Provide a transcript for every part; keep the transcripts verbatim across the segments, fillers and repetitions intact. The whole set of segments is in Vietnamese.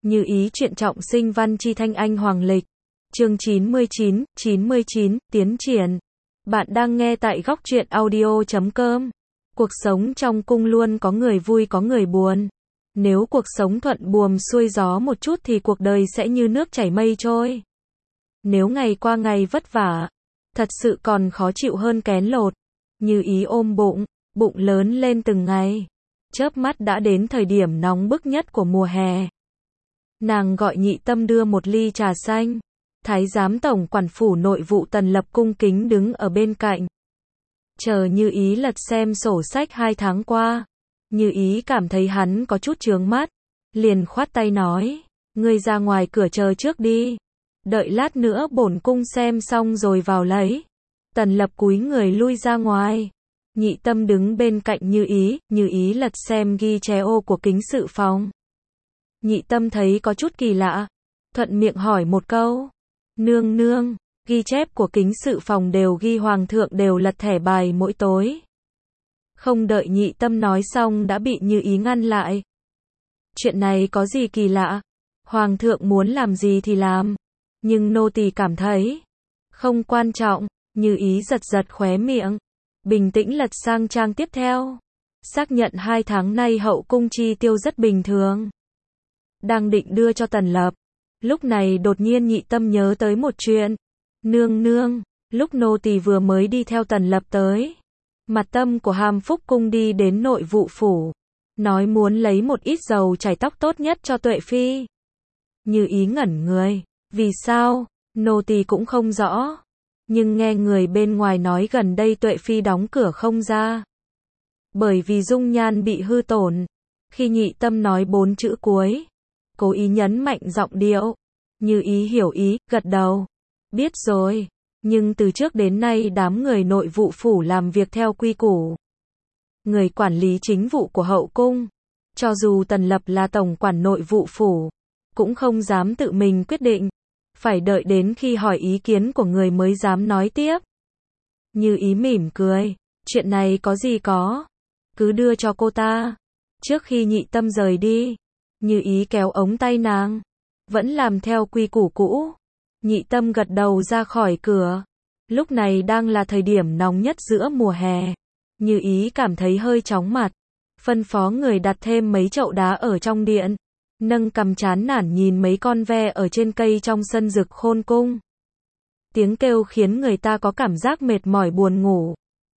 Như ý chuyện trọng sinh văn chi thanh anh hoàng lịch. Chương chín mươi chín, chín mươi chín, tiến triển. Bạn đang nghe tại góc truyện audio chấm com. Cuộc sống trong cung luôn có người vui có người buồn. Nếu cuộc sống thuận buồm xuôi gió một chút thì cuộc đời sẽ như nước chảy mây trôi. Nếu ngày qua ngày vất vả, thật sự còn khó chịu hơn kén lột. Như ý ôm bụng, bụng lớn lên từng ngày. Chớp mắt đã đến thời điểm nóng bức nhất của mùa hè. Nàng gọi Nhị Tâm đưa một ly trà xanh. Thái giám tổng quản phủ nội vụ Tần Lập cung kính đứng ở bên cạnh. Chờ Như ý lật xem sổ sách hai tháng qua. Như ý cảm thấy hắn có chút chướng mắt. Liền khoát tay nói, ngươi ra ngoài cửa chờ trước đi. Đợi lát nữa bổn cung xem xong rồi vào lấy. Tần Lập cúi người lui ra ngoài. Nhị Tâm đứng bên cạnh Như ý, Như ý lật xem ghi chép ô của kính sự phòng. Nhị Tâm thấy có chút kỳ lạ, thuận miệng hỏi một câu. Nương nương, ghi chép của kính sự phòng đều ghi hoàng thượng đều lật thẻ bài mỗi tối. Không đợi Nhị Tâm nói xong đã bị Như ý ngăn lại. Chuyện này có gì kỳ lạ? Hoàng thượng muốn làm gì thì làm. Nhưng nô tỳ cảm thấy không quan trọng. Như ý giật giật khóe miệng, bình tĩnh lật sang trang tiếp theo. Xác nhận hai tháng nay hậu cung chi tiêu rất bình thường. Đang định đưa cho Tần Lập. Lúc này đột nhiên Nhị Tâm nhớ tới một chuyện. Nương nương, lúc nô tỳ vừa mới đi theo Tần Lập tới. Mặt Tâm của Hàm Phúc cung đi đến nội vụ phủ. Nói muốn lấy một ít dầu chải tóc tốt nhất cho Tuệ Phi. Như ý ngẩn người. Vì sao? Nô tỳ cũng không rõ. Nhưng nghe người bên ngoài nói gần đây Tuệ Phi đóng cửa không ra. Bởi vì dung nhan bị hư tổn. Khi Nhị Tâm nói bốn chữ cuối, cố ý nhấn mạnh giọng điệu. Như ý hiểu ý, gật đầu. Biết rồi. Nhưng từ trước đến nay đám người nội vụ phủ làm việc theo quy củ. Người quản lý chính vụ của hậu cung, cho dù Tần Lập là tổng quản nội vụ phủ, cũng không dám tự mình quyết định. Phải đợi đến khi hỏi ý kiến của người mới dám nói tiếp. Như ý mỉm cười. Chuyện này có gì có. Cứ đưa cho cô ta. Trước khi Nhị Tâm rời đi, Như ý kéo ống tay nàng. Vẫn làm theo quy củ cũ. Nhị Tâm gật đầu ra khỏi cửa. Lúc này đang là thời điểm nóng nhất giữa mùa hè. Như ý cảm thấy hơi chóng mặt. Phân phó người đặt thêm mấy chậu đá ở trong điện. Nâng cằm chán nản nhìn mấy con ve ở trên cây trong sân Dực Khôn cung. Tiếng kêu khiến người ta có cảm giác mệt mỏi buồn ngủ.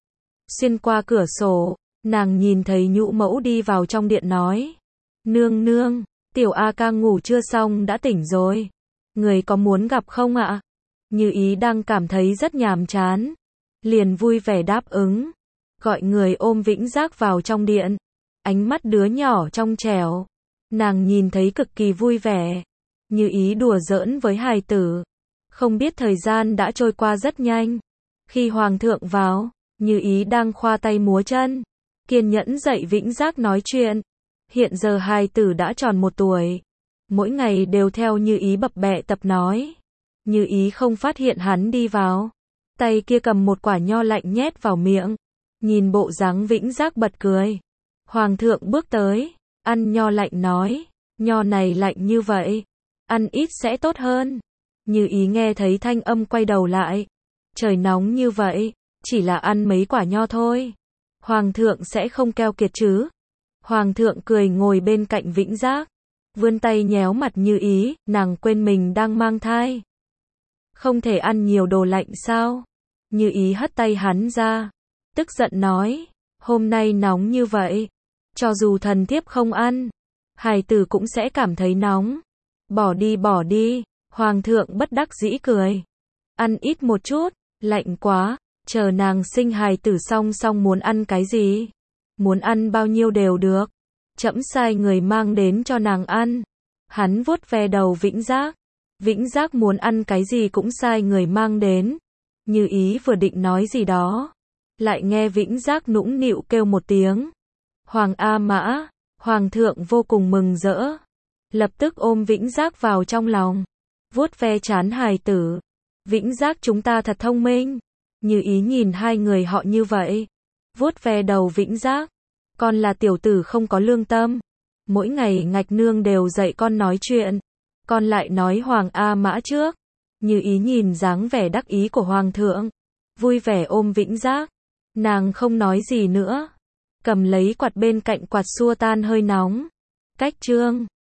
Xuyên qua cửa sổ, nàng nhìn thấy Nhũ Mẫu đi vào trong điện nói. Nương nương, tiểu A ca ngủ chưa xong đã tỉnh rồi. Người có muốn gặp không ạ? Như ý đang cảm thấy rất nhàm chán. Liền vui vẻ đáp ứng. Gọi người ôm Vĩnh Giác vào trong điện. Ánh mắt đứa nhỏ trong trẻo. Nàng nhìn thấy cực kỳ vui vẻ. Như ý đùa giỡn với hài tử. Không biết thời gian đã trôi qua rất nhanh. Khi hoàng thượng vào, Như ý đang khoa tay múa chân. Kiên nhẫn dạy Vĩnh Giác nói chuyện. Hiện giờ hài tử đã tròn một tuổi. Mỗi ngày đều theo Như ý bập bẹ tập nói. Như ý không phát hiện hắn đi vào. Tay kia cầm một quả nho lạnh nhét vào miệng. Nhìn bộ dáng Vĩnh Giác bật cười. Hoàng thượng bước tới. Ăn nho lạnh nói, nho này lạnh như vậy, ăn ít sẽ tốt hơn. Như ý nghe thấy thanh âm quay đầu lại. Trời nóng như vậy, chỉ là ăn mấy quả nho thôi. Hoàng thượng sẽ không keo kiệt chứ. Hoàng thượng cười ngồi bên cạnh Vĩnh Giác. Vươn tay nhéo mặt Như ý, nàng quên mình đang mang thai. Không thể ăn nhiều đồ lạnh sao? Như ý hất tay hắn ra. Tức giận nói, hôm nay nóng như vậy. Cho dù thần thiếp không ăn, hài tử cũng sẽ cảm thấy nóng. Bỏ đi bỏ đi, hoàng thượng bất đắc dĩ cười. Ăn ít một chút, lạnh quá, chờ nàng sinh hài tử xong xong muốn ăn cái gì? Muốn ăn bao nhiêu đều được. Trẫm sai người mang đến cho nàng ăn. Hắn vuốt ve đầu Vĩnh Giác. Vĩnh Giác muốn ăn cái gì cũng sai người mang đến. Như ý vừa định nói gì đó, lại nghe Vĩnh Giác nũng nịu kêu một tiếng. Hoàng A Mã, hoàng thượng vô cùng mừng rỡ. Lập tức ôm Vĩnh Giác vào trong lòng. Vuốt ve trán hài tử. Vĩnh Giác chúng ta thật thông minh. Như ý nhìn hai người họ như vậy. Vuốt ve đầu Vĩnh Giác. Con là tiểu tử không có lương tâm. Mỗi ngày Ngạch Nương đều dạy con nói chuyện. Con lại nói Hoàng A Mã trước. Như Ý nhìn dáng vẻ đắc ý của Hoàng thượng. Vui vẻ ôm Vĩnh Giác. Nàng không nói gì nữa. Cầm lấy quạt bên cạnh quạt xua tan hơi nóng. Cách chương